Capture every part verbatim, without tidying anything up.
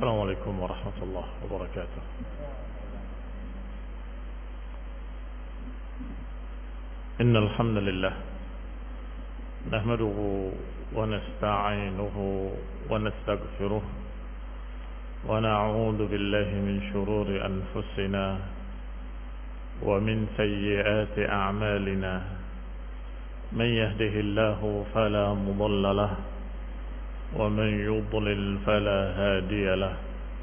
السلام عليكم ورحمة الله وبركاته. إن الحمد لله نحمده ونستعينه ونستغفره ونعوذ بالله من شرور أنفسنا ومن سيئات أعمالنا. من يهده الله فلا مضل له ومن يضلل فلا هادي له.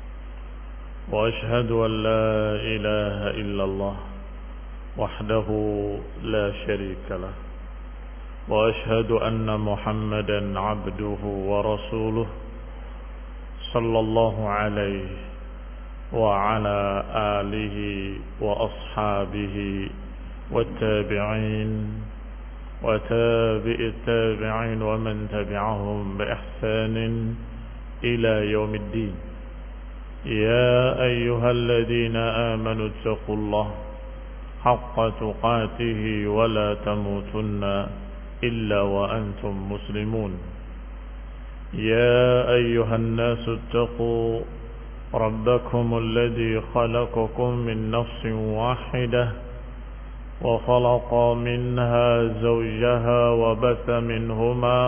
وأشهد أن لا إله إلا الله وحده لا شريك له. وأشهد أن محمدا عبده ورسوله صلى الله عليه وعلى آله وأصحابه والتابعين وتابع التابعين ومن تبعهم بإحسان إلى يوم الدين. يا أيها الذين آمنوا اتقوا الله حق تقاته ولا تموتن إلا وأنتم مسلمون. يا أيها الناس اتقوا ربكم الذي خلقكم من نفس واحدة وخلق منها زوجها وبث منهما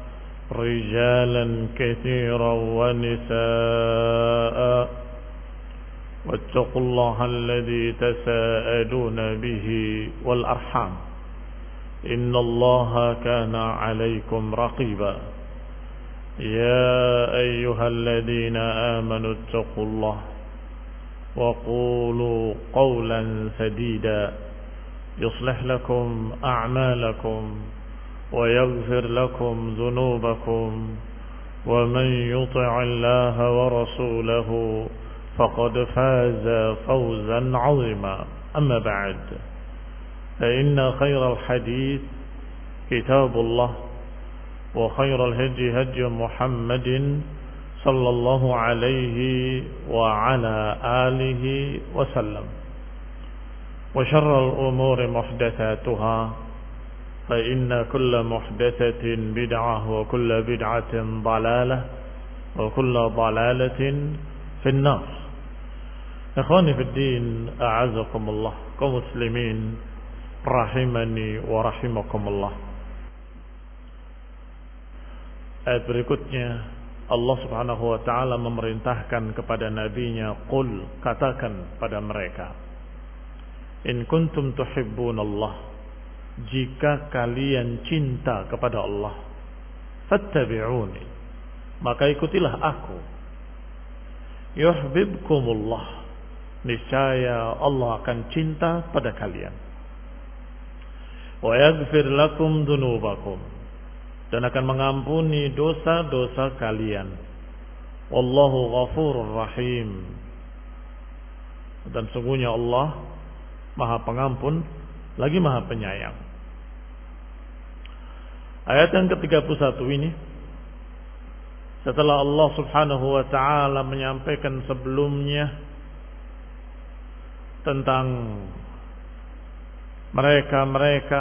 رجالا كثيرا ونساء واتقوا الله الذي تساءلون به والأرحام إن الله كان عليكم رقيبا. يا أيها الذين آمنوا اتقوا الله وقولوا قولا سديدا يصلح لكم أعمالكم ويغفر لكم ذنوبكم ومن يطع الله ورسوله فقد فاز فوزا عظيما. أما بعد فإن خير الحديث كتاب الله وخير الهدي هدي محمد صلى الله عليه وعلى آله وسلم. وشر الأمور محدثاتها فإن كل محدثة بدعة وكل بدعة ضلالة وكل ضلالة في النار. إخواني في الدين أعزكم الله kaum muslimin rahimani wa rahimakumullah. Ayat berikutnya Allah Subhanahu wa taala memerintahkan kepada nabinya, qul, katakan pada mereka, in kuntum tuhibbunallah, jika kalian cinta kepada Allah, fattabi'uni, maka ikutilah aku. Yuhibbukumullah, niscaya Allah akan cinta pada kalian. Wa yaghfir lakum dzunubakum, dan akan mengampuni dosa-dosa kalian. Wallahu ghafurur rahim, dan sungguhnya Allah Maha Pengampun lagi Maha Penyayang. Ayat yang ke tiga puluh satu ini, setelah Allah Subhanahu wa taala menyampaikan sebelumnya tentang mereka-mereka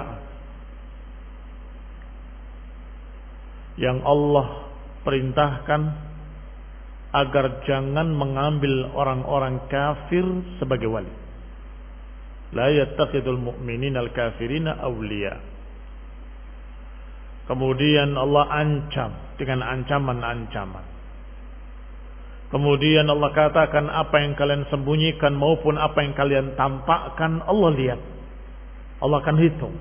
yang Allah perintahkan agar jangan mengambil orang-orang kafir sebagai wali. La yattakhidul mu'minina al-kafirina awliya. Kemudian Allah ancam dengan ancaman-ancaman. Kemudian Allah katakan, apa yang kalian sembunyikan maupun apa yang kalian tampakkan, Allah lihat. Allah akan hitung.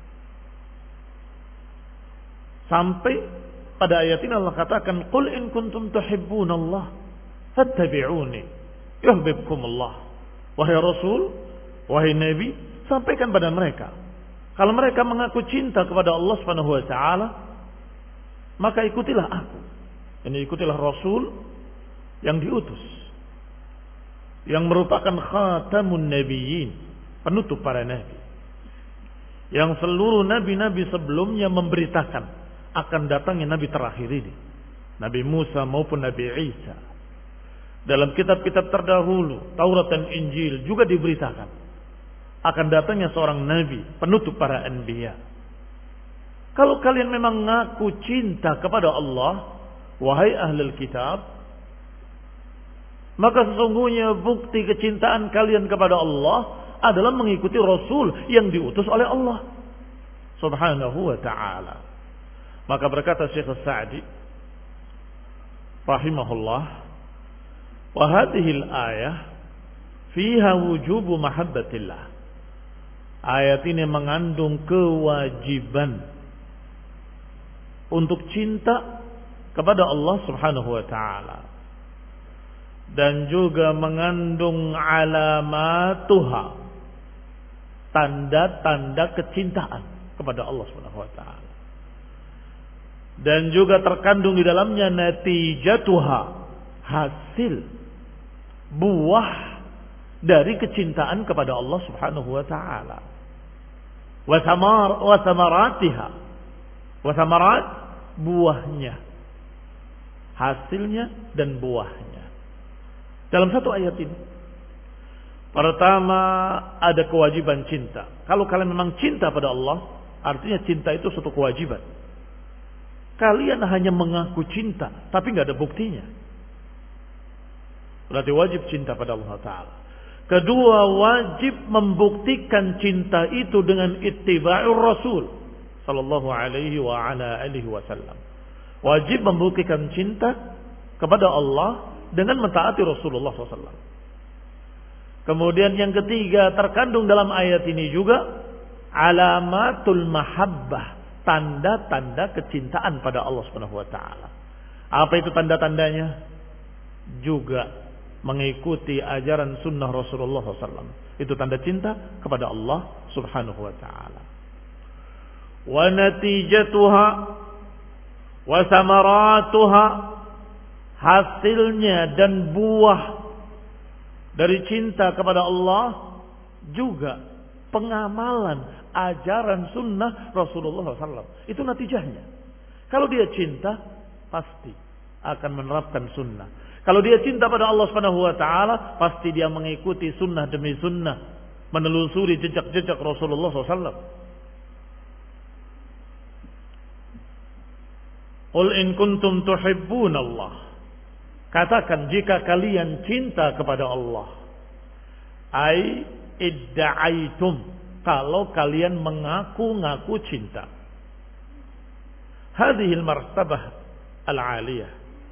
Sampai pada ayat ini Allah katakan, qul in kuntum tuhibbunallah fattabi'uni yuhibbukumullah. Wahai Rasul, wahai Nabi, sampaikan pada mereka, kalau mereka mengaku cinta kepada Allah Subhanahu wa taala, maka ikutilah aku. Ini ikutilah Rasul yang diutus, yang merupakan khatamun nabiyyin, penutup para nabi, yang seluruh nabi-nabi sebelumnya memberitakan akan datangnya nabi terakhir ini, Nabi Musa maupun Nabi Isa. Dalam kitab-kitab terdahulu, Taurat dan Injil juga diberitakan akan datangnya seorang nabi, penutup para anbiya. Kalau kalian memang ngaku cinta kepada Allah, wahai ahlul kitab, maka sesungguhnya bukti kecintaan kalian kepada Allah adalah mengikuti Rasul yang diutus oleh Allah Subhanahu wa ta'ala. Maka berkata Syekh As-Sa'di rahimahullah, wa hadhihi al-ayah fiha wujubu mahabbatillah. Ayat ini mengandung kewajiban untuk cinta kepada Allah Subhanahu wa ta'ala, dan juga mengandung alamatuha, tanda-tanda kecintaan kepada Allah Subhanahu wa ta'ala, dan juga terkandung di dalamnya natijatuha, hasil buah dari kecintaan kepada Allah Subhanahu wa ta'ala, wa samar wa samaratiha, wa samarat, buahnya, hasilnya dan buahnya. Dalam satu ayat ini, pertama ada kewajiban cinta. Kalau kalian memang cinta pada Allah, artinya cinta itu suatu kewajiban. Kalian hanya mengaku cinta, tapi nggak ada buktinya, berarti wajib cinta pada Allah Ta'ala. Kedua, wajib membuktikan cinta itu dengan ittiba'ur Rasul sallallahu alaihi wa ala alihi wasallam. Wajib membuktikan cinta kepada Allah dengan mentaati Rasulullah sallallahu alaihi wasallam. Kemudian yang ketiga, terkandung dalam ayat ini juga alamatul mahabbah, tanda-tanda kecintaan pada Allah Subhanahu wa taala. Apa itu tanda-tandanya? Juga mengikuti ajaran sunnah Rasulullah sallallahu alaihi wasallam. Itu tanda cinta kepada Allah Subhanahu wa ta'ala. Wa natijatuha wa samaratuha, hasilnya dan buah dari cinta kepada Allah juga pengamalan ajaran sunnah Rasulullah sallallahu alaihi wasallam. Itu natijahnya. Kalau dia cinta, pasti akan menerapkan sunnah. Kalau dia cinta pada Allah Subhanahu wa taala, pasti dia mengikuti sunnah demi sunnah, menelusuri jejak-jejak Rasulullah sallallahu alaihi wasallam. Qul in kuntum tuhibbunallah. Katakan jika kalian cinta kepada Allah. Ai idda'aitum, kalau kalian mengaku-ngaku cinta. Hadhil martabah al-aliyah.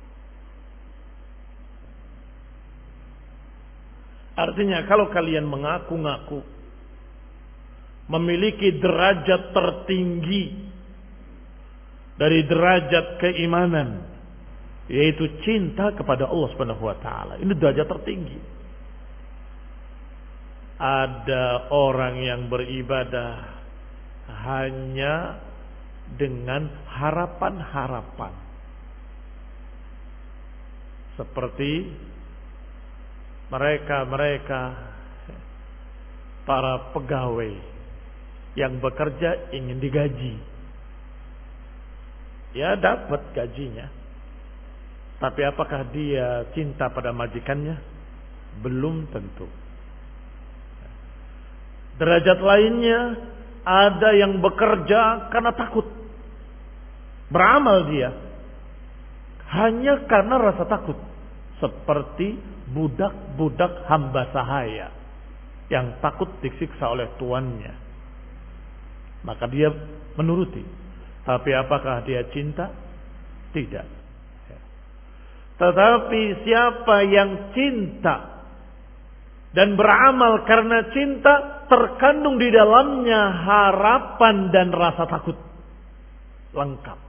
Artinya kalau kalian mengaku-ngaku memiliki derajat tertinggi dari derajat keimanan, yaitu cinta kepada Allah Subhanahu wa taala. Ini derajat tertinggi. Ada orang yang beribadah hanya dengan harapan-harapan. Seperti mereka-mereka para pegawai yang bekerja ingin digaji. Ya, dapat gajinya. Tapi apakah dia cinta pada majikannya? Belum tentu. Derajat lainnya, ada yang bekerja karena takut. Beramal dia hanya karena rasa takut. Seperti budak-budak hamba sahaya yang takut disiksa oleh tuannya, maka dia menuruti. Tapi apakah dia cinta? Tidak. Tetapi siapa yang cinta dan beramal karena cinta, terkandung di dalamnya harapan dan rasa takut lengkap.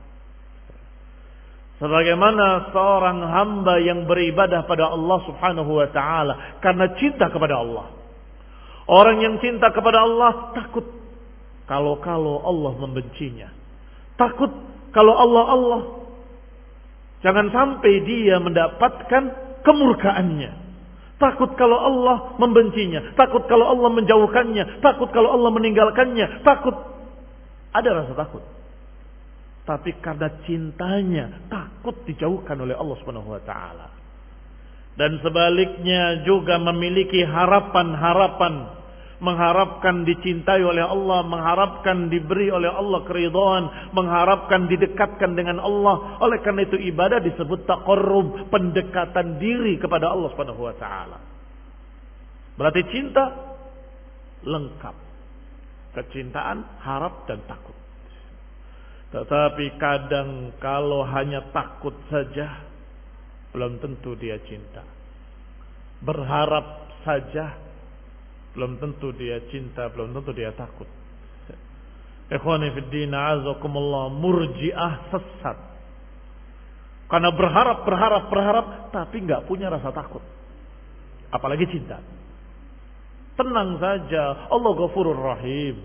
Sebagaimana seorang hamba yang beribadah pada Allah Subhanahu wa ta'ala karena cinta kepada Allah. Orang yang cinta kepada Allah takut kalau-kalau Allah membencinya. Takut kalau Allah Allah. Jangan sampai dia mendapatkan kemurkaannya. Takut kalau Allah membencinya. Takut kalau Allah menjauhkannya. Takut kalau Allah meninggalkannya. Takut. Ada rasa takut. Tapi karena cintanya takut dijauhkan oleh Allah Subhanahu wa taala. Dan sebaliknya juga memiliki harapan-harapan, mengharapkan dicintai oleh Allah, mengharapkan diberi oleh Allah keridhaan, mengharapkan didekatkan dengan Allah. Oleh karena itu ibadah disebut taqarrub, pendekatan diri kepada Allah Subhanahu wa taala. Berarti cinta lengkap. Kecintaan, harap dan takut. Tetapi kadang kalau hanya takut saja belum tentu dia cinta. Berharap saja belum tentu dia cinta, belum tentu dia takut. Ikhwani fid din, a'azakumullah, murji'ah sesat. Karena berharap, berharap, berharap, tapi nggak punya rasa takut. Apalagi cinta. Tenang saja, Allah Ghafurur Rahim.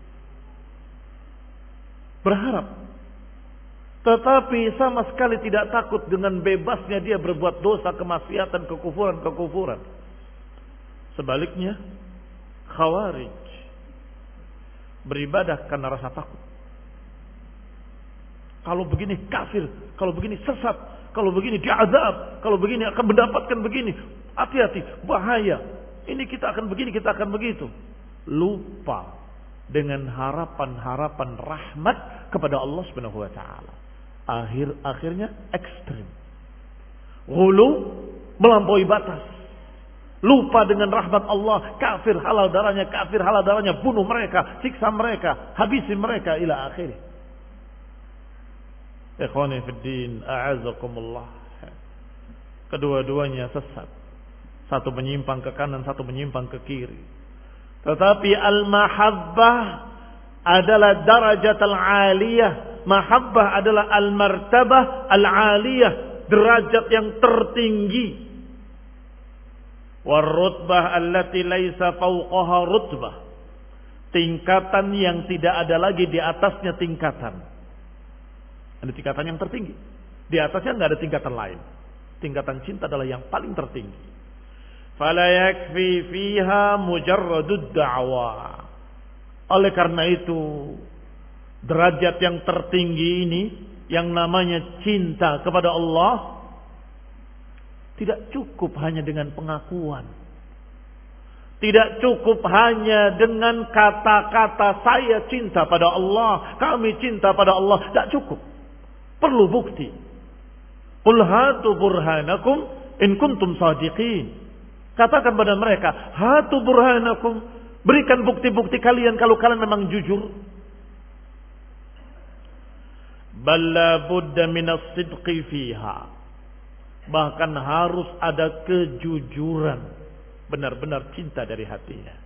Berharap. Tetapi sama sekali tidak takut dengan bebasnya dia berbuat dosa, kemaksiatan, kekufuran, kekufuran. Sebaliknya, Khawarij beribadah karena rasa takut. Kalau begini kafir, kalau begini sesat, kalau begini diazab, kalau begini akan mendapatkan begini. Hati-hati, bahaya. Ini kita akan begini, kita akan begitu. Lupa dengan harapan-harapan rahmat kepada Allah Subhanahu wa taala. Akhir-akhirnya ekstrim. Ghulu, melampaui batas. Lupa dengan rahmat Allah, kafir halal darahnya, kafir halal darahnya, bunuh mereka, siksa mereka, habisi mereka ila akhir. Ikhwani fid din, a'azakumullah. Kedua-duanya sesat. Satu menyimpang ke kanan, satu menyimpang ke kiri. Tetapi al-mahabbah adalah darajat al-aliyah. Mahabbah adalah al-martabah al-aliyah, derajat yang tertinggi. War-rutbah allati laisa fawqaha rutbah. Tingkatan yang tidak ada lagi di atasnya tingkatan. Ada tingkatan yang tertinggi. Di atasnya enggak ada tingkatan lain. Tingkatan cinta adalah yang paling tertinggi. Fala yakfi fiha mujarradud da'wa. Oleh karena itu, derajat yang tertinggi ini yang namanya cinta kepada Allah tidak cukup hanya dengan pengakuan. Tidak cukup hanya dengan kata-kata saya cinta pada Allah, kami cinta pada Allah, tidak cukup. Perlu bukti. Qul hatu burhanakum in kuntum sadiqin. Katakan pada mereka, hatu burhanakum, berikan bukti-bukti kalian kalau kalian memang jujur. Balla budda minas sidqi fiha. Bahkan harus ada kejujuran, benar-benar cinta dari hatinya.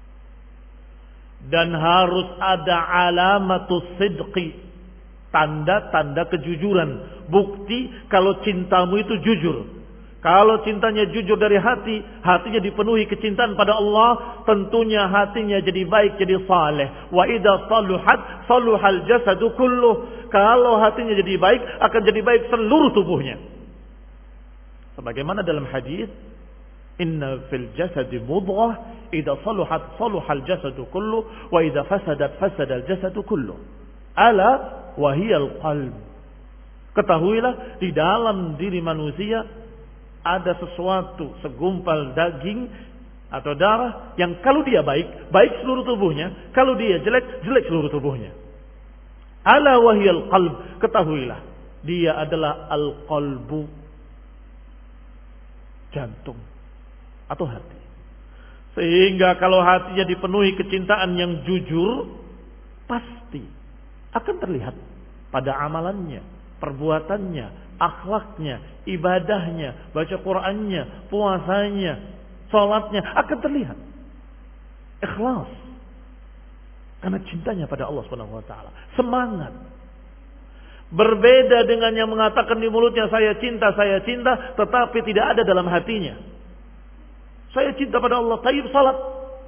Dan harus ada alamatus sidqi, tanda-tanda kejujuran, bukti kalau cintamu itu jujur. Kalau cintanya jujur dari hati, hatinya dipenuhi kecintaan pada Allah, tentunya hatinya jadi baik, jadi saleh. Wa idza saluhat saluhal jasadu kulluh. Kalau hatinya jadi baik, akan jadi baik seluruh tubuhnya. Sebagaimana dalam hadis, inna fil jasadi mudghah, idza saluhat saluhal jasadu kulluh, wa idza fasadat fasadal jasadu kulluh. Ala wa hiyal qalb. Ketahuilah di dalam diri manusia ada sesuatu, segumpal daging atau darah yang kalau dia baik, baik seluruh tubuhnya. Kalau dia jelek, jelek seluruh tubuhnya. Ala wahiyal qalb. Ketahuilah, dia adalah al-qalbu, jantung atau hati. Sehingga kalau hatinya dipenuhi kecintaan yang jujur, pasti akan terlihat pada amalannya, perbuatannya, akhlaknya, ibadahnya, baca Qur'annya, puasanya, salatnya akan terlihat. Ikhlas. Karena cintanya pada Allah Subhanahu wa taala. Semangat. Berbeda dengan yang mengatakan di mulutnya saya cinta, saya cinta, tetapi tidak ada dalam hatinya. Saya cinta pada Allah, tayyib salat.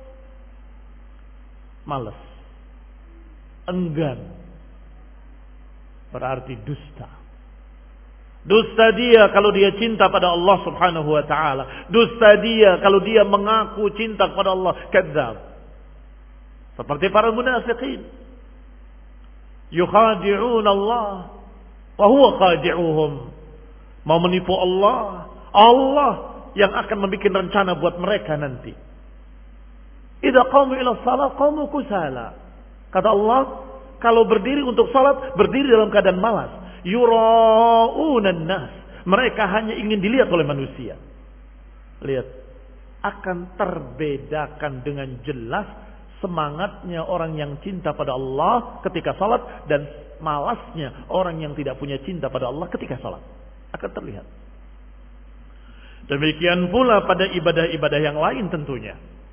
Malas. Enggan. Berarti dusta. Dusta dia kalau dia cinta pada Allah Subhanahu wa taala. Dusta dia kalau dia mengaku cinta kepada Allah. Kadzdzab. Seperti para munafiqin. Yukhadi'un Allah wa huwa khadi'uhum. Mau menipu Allah, Allah yang akan membuat rencana buat mereka nanti. Idza qamu ila shalah qamu kusala. Kata Allah, kalau berdiri untuk salat, berdiri dalam keadaan malas. Yura'unan nas. Mereka hanya ingin dilihat oleh manusia. Lihat, akan terbedakan dengan jelas semangatnya orang yang cinta pada Allah ketika salat dan malasnya orang yang tidak punya cinta pada Allah ketika salat. Akan terlihat. Demikian pula pada ibadah-ibadah yang lain tentunya.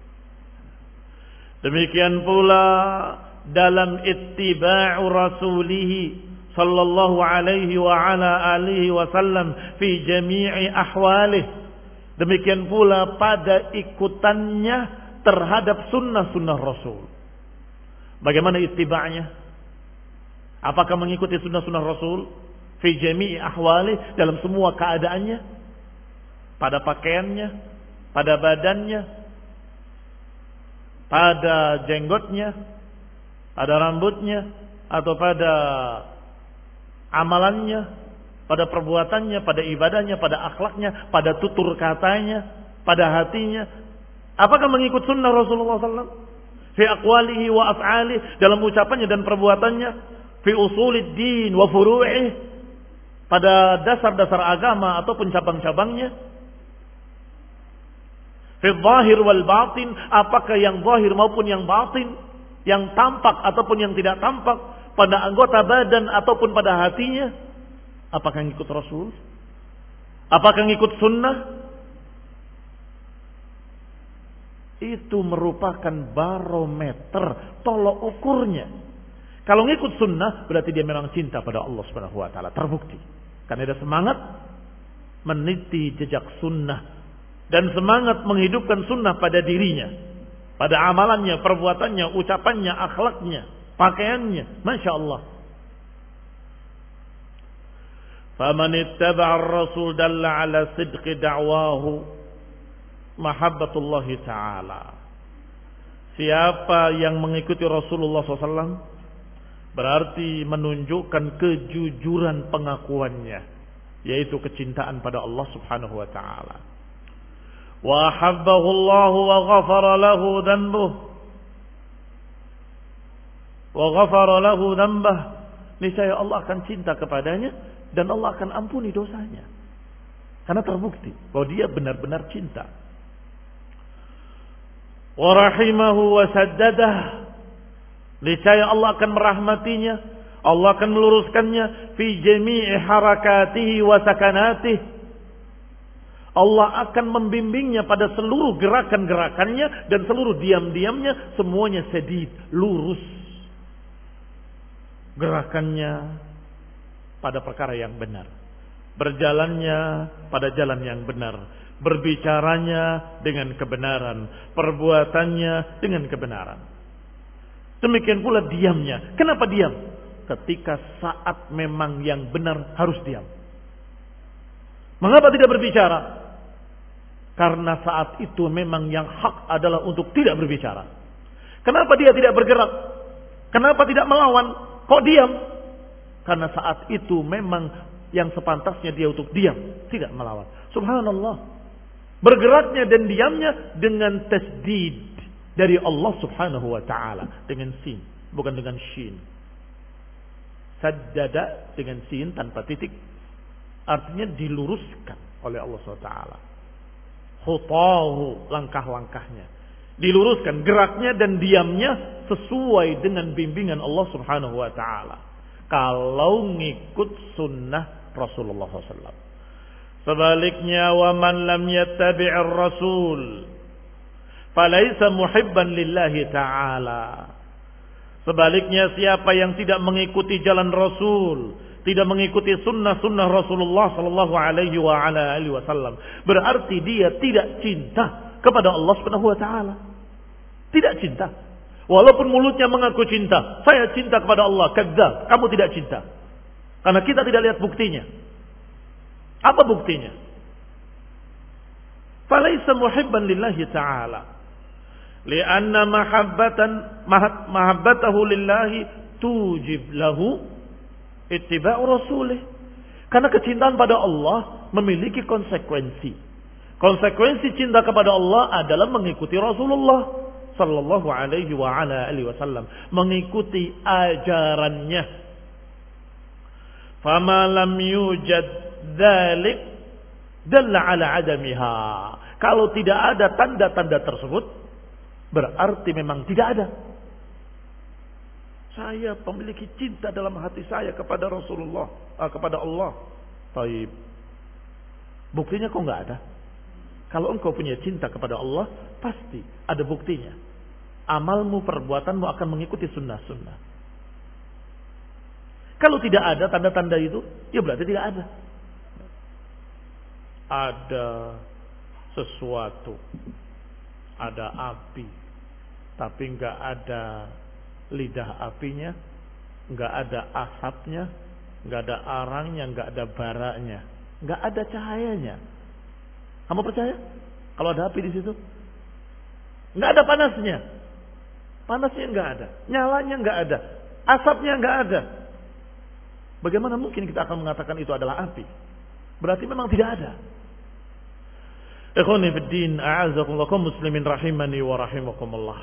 Demikian pula dalam ittiba'u rasulih sallallahu alaihi wa ala alihi wasallam fi jami'i ahwalih. Demikian pula pada ikutannya terhadap sunnah-sunnah Rasul. Bagaimana ittiba'nya? Apakah mengikuti sunnah-sunnah Rasul fi jami'i ahwalih, dalam semua keadaannya? Pada pakaiannya, pada badannya, pada jenggotnya, pada rambutnya, atau pada amalannya, pada perbuatannya, pada ibadahnya, pada akhlaknya, pada tutur katanya, pada hatinya. Apakah mengikut sunnah Rasulullah sallallahu alaihi wasallam fi aqwalihi wa af'alihi, dalam ucapannya dan perbuatannya, fi usulid din wa furu'ih, pada dasar-dasar agama ataupun cabang-cabangnya, fi zahir wal batin, apakah yang zahir maupun yang batin, yang tampak ataupun yang tidak tampak, pada anggota badan ataupun pada hatinya. Apakah ngikut Rasul? Apakah ngikut sunnah? Itu merupakan barometer, tolok ukurnya. Kalau ngikut sunnah berarti dia memang cinta pada Allah Subhanahu wa taala, terbukti. Karena ada semangat meniti jejak sunnah dan semangat menghidupkan sunnah pada dirinya, pada amalannya, perbuatannya, ucapannya, akhlaknya, pakaiannya. Masya Allah. Faman ittaba'a ar-rasul dalla ala sidqi da'wahu mahabbatullah ta'ala. Siapa yang mengikuti Rasulullah shallallahu alaihi wasallam berarti menunjukkan kejujuran pengakuannya, yaitu kecintaan pada Allah Subhanahu wa taala. Wa habbahu Allah wa ghafara lahu dhanbuh wa ghafara lahu dhanbah. Niscaya Allah akan cinta kepadanya dan Allah akan ampuni dosanya. Karena terbukti bahwa dia benar-benar cinta. Wa rahimahu wa saddadah. Niscaya Allah akan merahmatinya, Allah akan meluruskannya fi jami'i harakatihi wa sakanatihi. Allah akan membimbingnya pada seluruh gerakan-gerakannya dan seluruh diam-diamnya, semuanya sedid, lurus. Gerakannya pada perkara yang benar, berjalannya pada jalan yang benar, berbicaranya dengan kebenaran, perbuatannya dengan kebenaran. Demikian pula diamnya. Kenapa diam? Ketika saat memang yang benar harus diam. Mengapa tidak berbicara? Karena saat itu memang yang hak adalah untuk tidak berbicara. Kenapa dia tidak bergerak? Kenapa tidak melawan? Kok diam? Karena saat itu memang yang sepantasnya dia untuk diam, tidak melawan. Subhanallah. Bergeraknya dan diamnya dengan tasdid dari Allah Subhanahu wa taala, dengan sin, bukan dengan shin. Saddada dengan sin tanpa titik, artinya diluruskan oleh Allah Subhanahu wa taala. Khutahu, langkah-langkahnya diluruskan, geraknya dan diamnya sesuai dengan bimbingan Allah Subhanahu wa taala. Kalau ngikut sunnah Rasulullah shallallahu alaihi wasallam. Sebaliknya, wa man lam yattabi'ir rasul falaysa muhibban lillahi ta'ala. Sebaliknya, siapa yang tidak mengikuti jalan Rasul, tidak mengikuti sunnah-sunnah Rasulullah sallallahu alaihi wa ala alihi wasallam, berarti dia tidak cinta kepada Allah Subhanahu wa taala. Tidak cinta. Walaupun mulutnya mengaku cinta, saya cinta kepada Allah, kadzdzab, kamu tidak cinta. Karena kita tidak lihat buktinya. Apa buktinya? Falaysa muhibban lillahi ta'ala. Lianna mahabbatan mahabbatahu lillahi tujib lahu ittiba'u rasulih. Karena kecintaan pada Allah memiliki konsekuensi. Konsekuensi cinta kepada Allah adalah mengikuti Rasulullah sallallahu alaihi wa ala alihi wasallam, mengikuti ajarannya. Fama lam yujad dzalik dalla ala adamiha. Kalau tidak ada tanda-tanda tersebut, berarti memang tidak ada. Saya memiliki cinta dalam hati saya kepada Rasulullah, ah, kepada Allah. Taib. Buktinya kok nggak ada? Kalau engkau punya cinta kepada Allah, pasti ada buktinya. Amalmu, perbuatanmu akan mengikuti sunnah-sunnah. Kalau tidak ada tanda-tanda itu, ya berarti tidak ada. Ada sesuatu, ada api, tapi nggak ada lidah apinya, nggak ada asapnya, nggak ada arangnya, nggak ada baranya, nggak ada cahayanya. Kamu percaya? Kalau ada api di situ, nggak ada panasnya, panasnya nggak ada, nyalanya nggak ada, asapnya nggak ada. Bagaimana mungkin kita akan mengatakan itu adalah api? Berarti memang tidak ada. Ikhwani fid din, a'azakumullah, kaum muslimin rahimani wa rahimakumullah.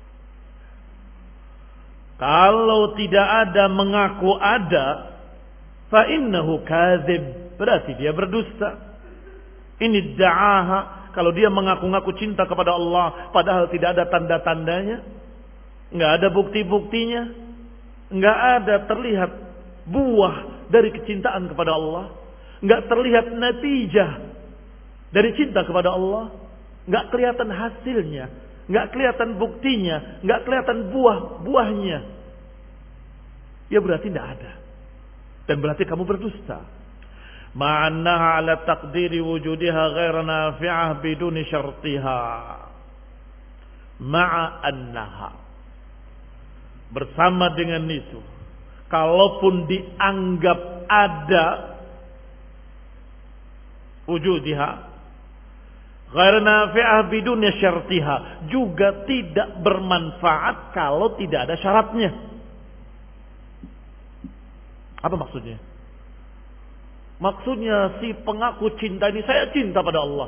Kalau tidak ada mengaku ada, fa innahu kadzib, berarti dia berdusta. Ini da'aha, kalau dia mengaku-ngaku cinta kepada Allah padahal tidak ada tanda-tandanya, enggak ada bukti-buktinya, enggak ada terlihat buah dari kecintaan kepada Allah, enggak terlihat natijah dari cinta kepada Allah, enggak kelihatan hasilnya, enggak kelihatan buktinya, enggak kelihatan buah-buahnya, ya berarti tidak ada. Dan berarti kamu berdusta. Ma'annaha ala taqdiri wujudiha ghaira nafi'ah biduni syartiha. Ma'annaha, bersama dengan itu, kalaupun dianggap ada wujudiha ghaira nafi'ah biduni syartiha, juga tidak bermanfaat kalau tidak ada syaratnya. Apa maksudnya? Maksudnya si pengaku cinta ini, saya cinta pada Allah.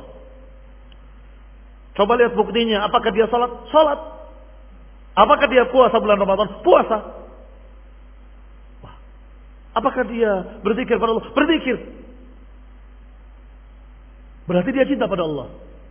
Coba lihat buktinya. Apakah dia salat? Salat. Apakah dia puasa bulan Ramadan? Puasa. Apakah dia berzikir pada Allah? Berzikir. Berarti dia cinta pada Allah.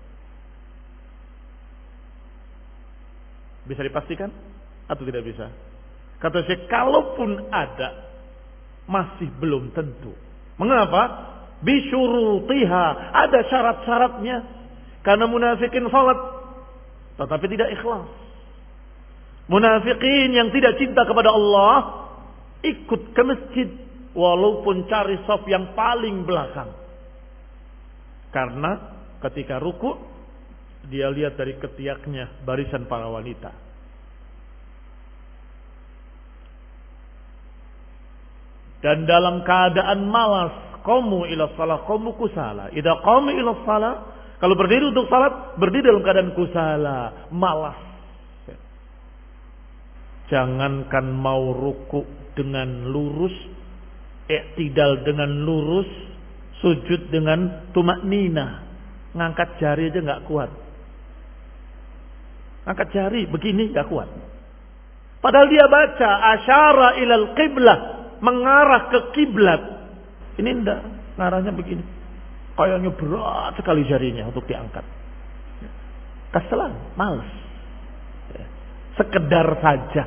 Bisa dipastikan atau tidak bisa? Kata saya, kalaupun ada, masih belum tentu. Mengapa? Bisyurutiha, ada syarat-syaratnya. Karena munafikin salat tetapi tidak ikhlas. Munafikin yang tidak cinta kepada Allah ikut ke masjid walaupun cari saf yang paling belakang. Karena ketika ruku dia lihat dari ketiaknya barisan para wanita. Dan dalam keadaan malas, qamu ila shalah, qamu kusala. Idza qamu ila shalah, kalau berdiri untuk salat, berdiri dalam keadaan kusala, malas. Jangankan mau ruku dengan lurus, i'tidal dengan lurus, sujud dengan tumakninah, ngangkat jari aja nggak kuat. Angkat jari begini nggak kuat. Padahal dia baca asyara ilal qiblah, mengarah ke kiblat. Ini enggak, ngarahnya begini. Kayaknya berat sekali jarinya untuk diangkat. Keselan, malas. Sekedar saja.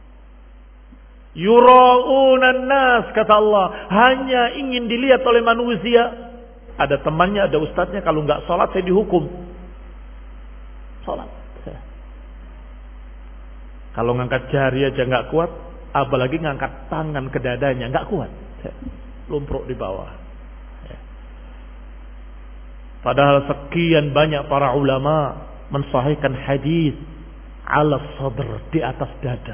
Yura'unan nas, kata Allah, hanya ingin dilihat oleh manusia. Ada temannya, ada ustadznya, kalau enggak sholat saya dihukum. Sholat. Kalau ngangkat jari aja nggak kuat, apalagi ngangkat tangan ke dadanya nggak kuat, lumpruk di bawah. Padahal sekian banyak para ulama mensahihkan hadis ala sadr, di atas dada.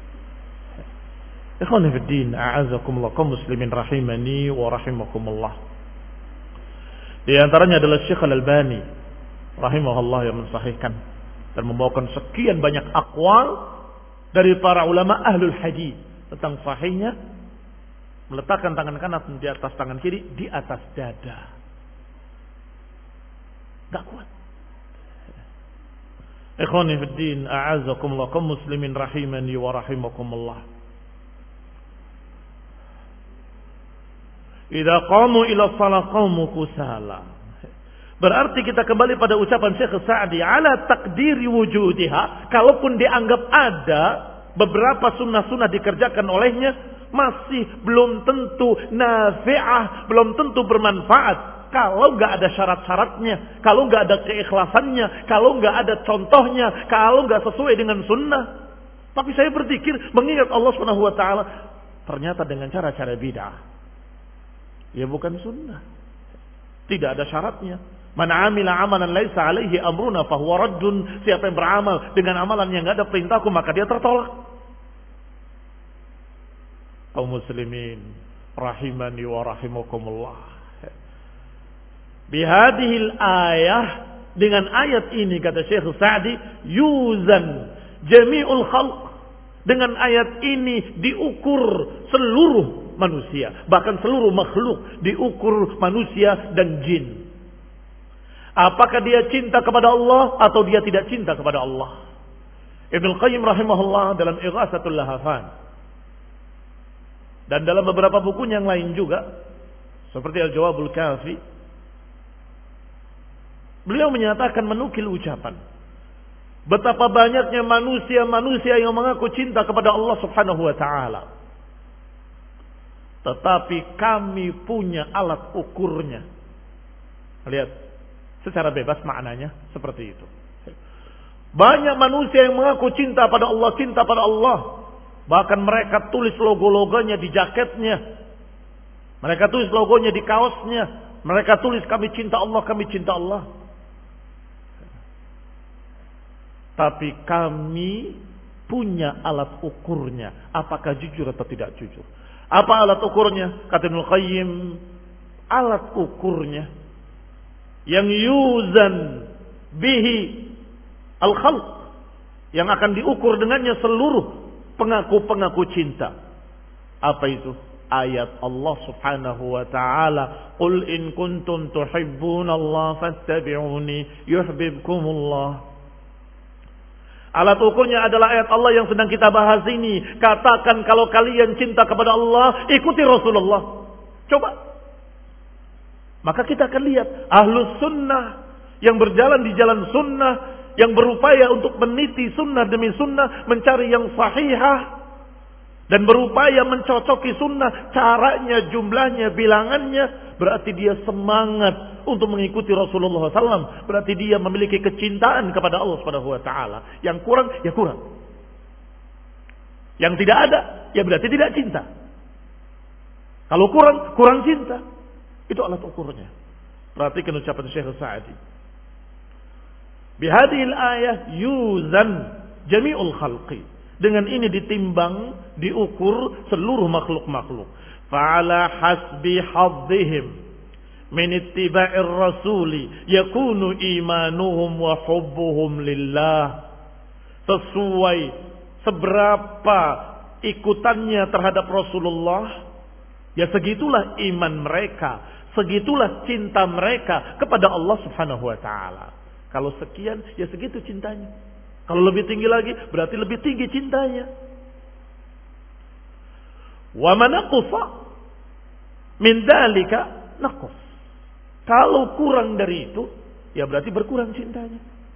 Ikhwan fillah, a'azakumullah, kaum muslimin rahimani wa rahimakumullah. Di antaranya adalah Syekh Al-Albani rahimahullah yang mensahihkan dan membawakan sekian banyak aqwal dari para ulama ahlul hadis tentang sahihnya meletakkan tangan kanan di atas tangan kiri di atas dada. Gak kuat. Ikhwani fid din, a'azzakumullah, kaum muslimin rahimani wa rahimakumullah. Idza qamu ila shalah qamu kusala. Berarti kita kembali pada ucapan Syekh Sa'di, ala takdiri wujudiha, kalaupun dianggap ada beberapa sunnah-sunnah dikerjakan olehnya, masih belum tentu nafi'ah, belum tentu bermanfaat. Kalau nggak ada syarat-syaratnya, kalau nggak ada keikhlasannya, kalau nggak ada contohnya, kalau nggak sesuai dengan sunnah. Tapi saya berpikir mengingat Allah Subhanahu Wa Taala, ternyata dengan cara-cara bid'ah, ya bukan sunnah. Tidak ada syaratnya. Man amila amalan laisa alaihi amruna fahuwa raddun. Siapa yang beramal dengan amalan yang nggak ada perintahku, maka dia tertolak. Kaum muslimin rahimani wa rahimakumullah. Bihadihil ayah, dengan ayat ini kata Syekh Sa'di, yuzan jami'ul khalq. Dengan ayat ini diukur seluruh manusia, bahkan seluruh makhluk, diukur manusia dan jin. Apakah dia cinta kepada Allah atau dia tidak cinta kepada Allah? Ibnu Qayyim rahimahullah dalam Ighatsatul Lahafan dan dalam beberapa buku yang lain juga seperti Al-Jawabul Kafi, beliau menyatakan, menukil ucapan betapa banyaknya manusia-manusia yang mengaku cinta kepada Allah Subhanahu wa taala, tetapi kami punya alat ukurnya. Lihat, secara bebas maknanya seperti itu. Banyak manusia yang mengaku cinta pada Allah, cinta pada Allah. Bahkan mereka tulis logo-logonya di jaketnya. Mereka tulis logonya di kaosnya. Mereka tulis kami cinta Allah, kami cinta Allah. Tapi kami punya alat ukurnya. Apakah jujur atau tidak jujur? Apa alat ukurnya? Kata Ibnu Qayyim, alat ukurnya yang yuzan bihi al-khalq, yang akan diukur dengannya seluruh pengaku-pengaku cinta. Apa itu? Ayat Allah Subhanahu wa taala, qul in kuntum tuhibbunallaha fattabi'uni yuhibbukumullah. Alat ukurnya adalah ayat Allah yang sedang kita bahas ini. Katakan kalau kalian cinta kepada Allah, ikuti Rasulullah. Coba. Maka kita akan lihat ahlus sunnah yang berjalan di jalan sunnah, yang berupaya untuk meniti sunnah demi sunnah, mencari yang sahihah, dan berupaya mencocoki sunnah, caranya, jumlahnya, bilangannya. Berarti dia semangat untuk mengikuti Rasulullah shallallahu alaihi wasallam. Berarti dia memiliki kecintaan kepada Allah subhanahu wa taala. Yang kurang, ya kurang. Yang tidak ada, ya berarti tidak cinta. Kalau kurang, kurang cinta. Itu alat ukurnya. Perhatikan ucapan Syekh Sa'di. Bihadihil ayah yuzan jami'ul khalqi. Dengan ini ditimbang, diukur seluruh makhluk-makhluk. Fa'ala hasbi hadzihim min ittiba'ir rasuli yakunu imanuhum wa hubbuhum lillah. Sesuai seberapa ikutannya terhadap Rasulullah, ya segitulah iman mereka, segitulah cinta mereka kepada Allah Subhanahu wa taala. Kalau sekian, ya segitu cintanya. Kalau lebih tinggi lagi, berarti lebih tinggi cintanya. Wa man naqasa min dzalika naqas. Kalau kurang dari itu, ya berarti berkurang cintanya.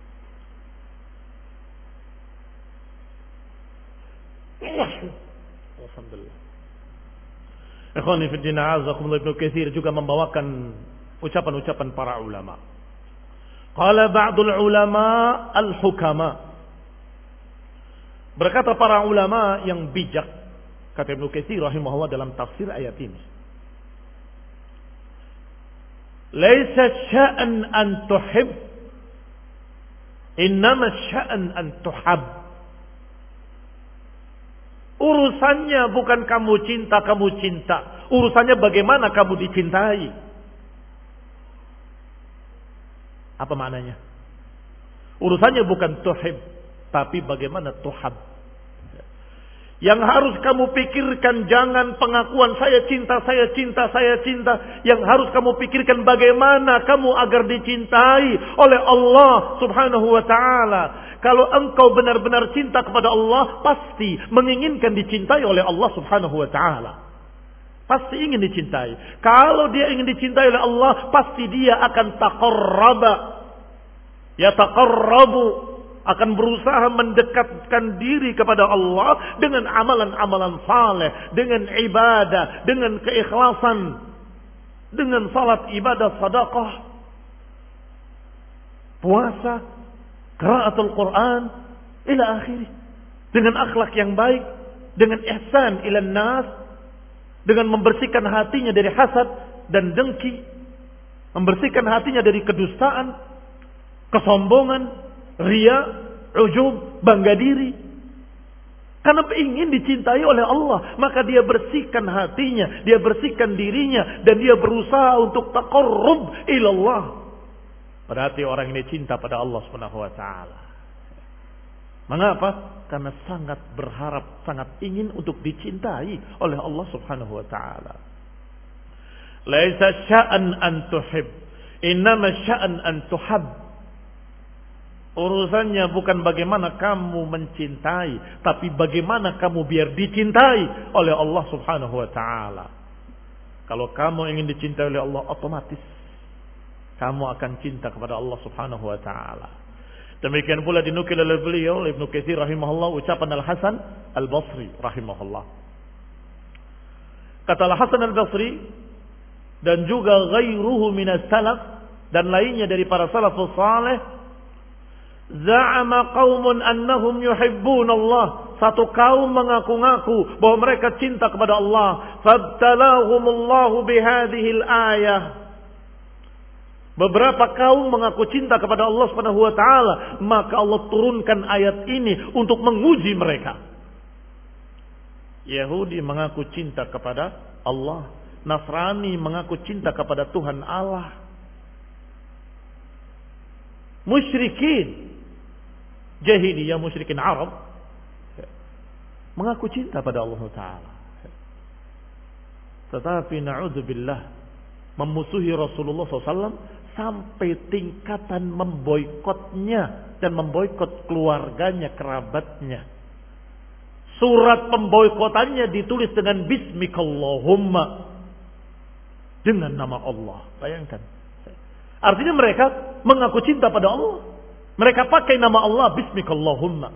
Alhamdulillah. Ikhwani fi din, a'azakumullah, Ibnu Katsir juga membawakan ucapan-ucapan para ulama. Qala ba'dul ulama al-hukama. Berkata para ulama yang bijak, kata Ibnu Katsir rahimahullah dalam tafsir ayat ini. Laisa sya'an an tuhib, innama sya'an an tuhab. Urusannya bukan kamu cinta, kamu cinta. Urusannya bagaimana kamu dicintai. Apa maknanya? Urusannya bukan tuhib, tapi bagaimana tuhab. Yang harus kamu pikirkan jangan pengakuan saya cinta, saya cinta, saya cinta. Yang harus kamu pikirkan bagaimana kamu agar dicintai oleh Allah Subhanahu wa taala. Kalau engkau benar-benar cinta kepada Allah, pasti menginginkan dicintai oleh Allah Subhanahu wa taala. Pasti ingin dicintai. Kalau dia ingin dicintai oleh Allah, pasti dia akan taqarraba. Ya taqarrabu, akan berusaha mendekatkan diri kepada Allah dengan amalan-amalan saleh, dengan ibadah, dengan keikhlasan, dengan salat, ibadah, sedekah, puasa, qiraatul Quran, ila akhirih. Dengan akhlak yang baik, dengan ihsan ila nas, dengan membersihkan hatinya dari hasad dan dengki, membersihkan hatinya dari kedustaan, kesombongan, riya, ujub, bangga diri. Karena ingin dicintai oleh Allah, maka dia bersihkan hatinya, dia bersihkan dirinya, dan dia berusaha untuk taqarrub ila Allah. Berarti orang ini cinta pada Allah Subhanahu wa taala. Mengapa? Karena sangat berharap, sangat ingin untuk dicintai oleh Allah Subhanahu wa taala. Laisa sya'an an tuhib, innama sya'an an tuhab. Urusannya bukan bagaimana kamu mencintai, tapi bagaimana kamu biar dicintai oleh Allah Subhanahu wa taala. Kalau kamu ingin dicintai oleh Allah, otomatis kamu akan cinta kepada Allah Subhanahu wa taala. Demikian pula dinukil oleh beliau Ibnu Katsir rahimahullah ucapan Al-Hasan Al-Basri rahimahullah. Kata Al-Hasan Al-Basri dan juga ghairuhu minas salaf dan lainnya dari para salafus saleh, za'ama qaumun annahum yuhibbun Allah. Satu kaum mengaku-ngaku bahwa mereka cinta kepada Allah. Fabtalahumullahu bihadhil ayah. Beberapa kaum mengaku cinta kepada Allah Subhanahu wa taala, maka Allah turunkan ayat ini untuk menguji mereka. Yahudi mengaku cinta kepada Allah, Nasrani mengaku cinta kepada Tuhan Allah. Musyrikin jahiliyah, musyrikin Arab mengaku cinta pada Allah taala. Tetapi na'udzubillah, memusuhi Rasulullah shallallahu alaihi wasallam sampai tingkatan memboikotnya dan memboikot keluarganya, kerabatnya. Surat pemboikotannya ditulis dengan Bismikallahumma, dengan nama Allah. Bayangkan. Artinya mereka mengaku cinta pada Allah. Mereka pakai nama Allah, Bismikallahumma.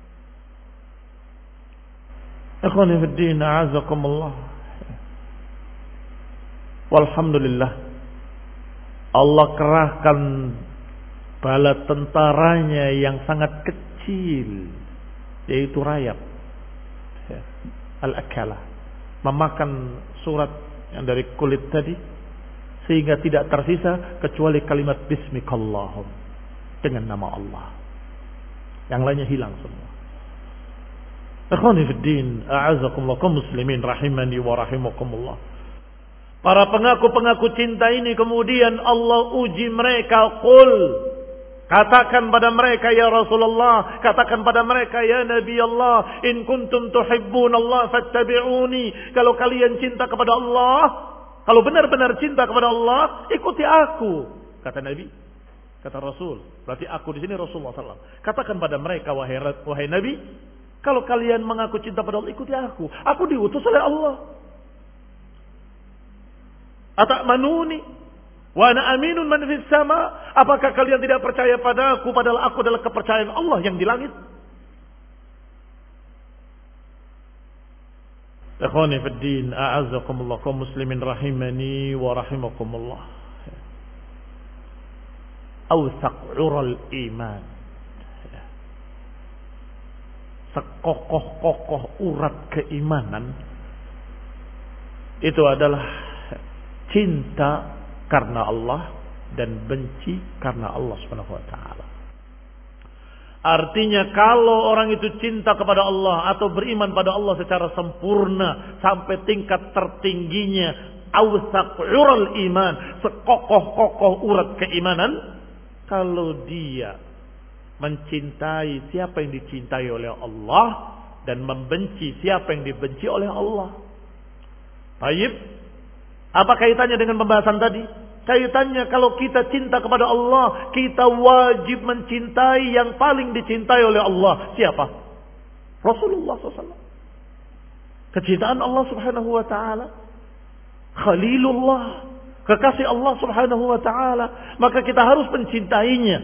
Ikhwani fid din, a'azakumullah. Walhamdulillah, Allah kerahkan bala tentaranya yang sangat kecil, yaitu rayap, al-akala, memakan surat yang dari kulit tadi, sehingga tidak tersisa kecuali kalimat Bismikallahum, dengan nama Allah. Yang lainnya hilang semua. Ikhwani fid din, a'azakumullah, kaum muslimin rahimani wa rahimakumullah. Para pengaku-pengaku cinta ini kemudian Allah uji mereka. Qul, katakan pada mereka ya Rasulullah, katakan pada mereka ya Nabi Allah, in kuntum tuhibbun Allah fattabi'uni. Kalau kalian cinta kepada Allah, kalau benar-benar cinta kepada Allah, ikuti aku. Kata Nabi, kata Rasul. Berarti aku di sini Rasulullah shallallahu alaihi wasallam. Katakan pada mereka, wahai, wahai Nabi, kalau kalian mengaku cinta pada Allah, ikuti aku. Aku diutus oleh Allah. Ata'manuni wa ana aminun man fis sama. Apakah kalian tidak percaya padaku padahal aku adalah kepercayaan Allah yang di langit? Ikhwani fid din, a'azzakumullah, kaum muslimin rahimani wa rahimakumullah. Awsaq ural iman, sekokoh-kokoh urat keimanan itu adalah cinta karena Allah dan benci karena Allah Subhanahu wa taala. Artinya kalau orang itu cinta kepada Allah atau beriman pada Allah secara sempurna sampai tingkat tertingginya awsaq ural iman, sekokoh-kokoh urat keimanan, kalau dia mencintai siapa yang dicintai oleh Allah dan membenci siapa yang dibenci oleh Allah. Baik. Apa kaitannya dengan pembahasan tadi? kaitannya kalau kita cinta kepada Allah, kita wajib mencintai yang paling dicintai oleh Allah. Siapa? Rasulullah shallallahu alaihi wasallam. Kecintaan Allah subhanahu wa ta'ala, Khalilullah, kekasih Allah subhanahu wa ta'ala, maka kita harus mencintainya.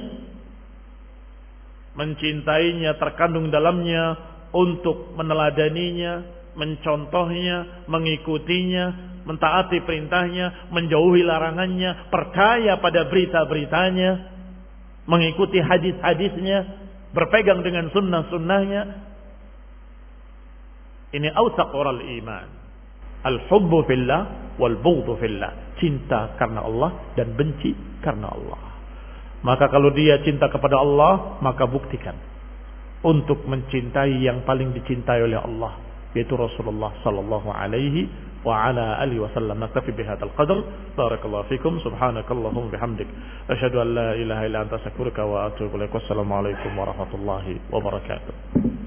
Mencintainya terkandung dalamnya untuk meneladaninya, mencontohnya, mengikutinya, mentaati perintahnya, menjauhi larangannya, percaya pada berita-beritanya, mengikuti hadis-hadisnya, berpegang dengan sunnah-sunnahnya. Ini awsaq ural iman. Al-hubbu fillah wal-bughdhu fillah. Cinta karena Allah dan benci karena Allah. Maka kalau dia cinta kepada Allah, maka buktikan untuk mencintai yang paling dicintai oleh Allah, yaitu Rasulullah sallallahu alaihi wa ala alihi wasallam. Naktafi bihadzal qadar. Barakallahu fikum. Subhanakallahumma bihamdik, asyhadu an la ilaha illa anta astaghfiruka wa atubu ilaik. Wassalamu alaikum warahmatullahi wabarakatuh.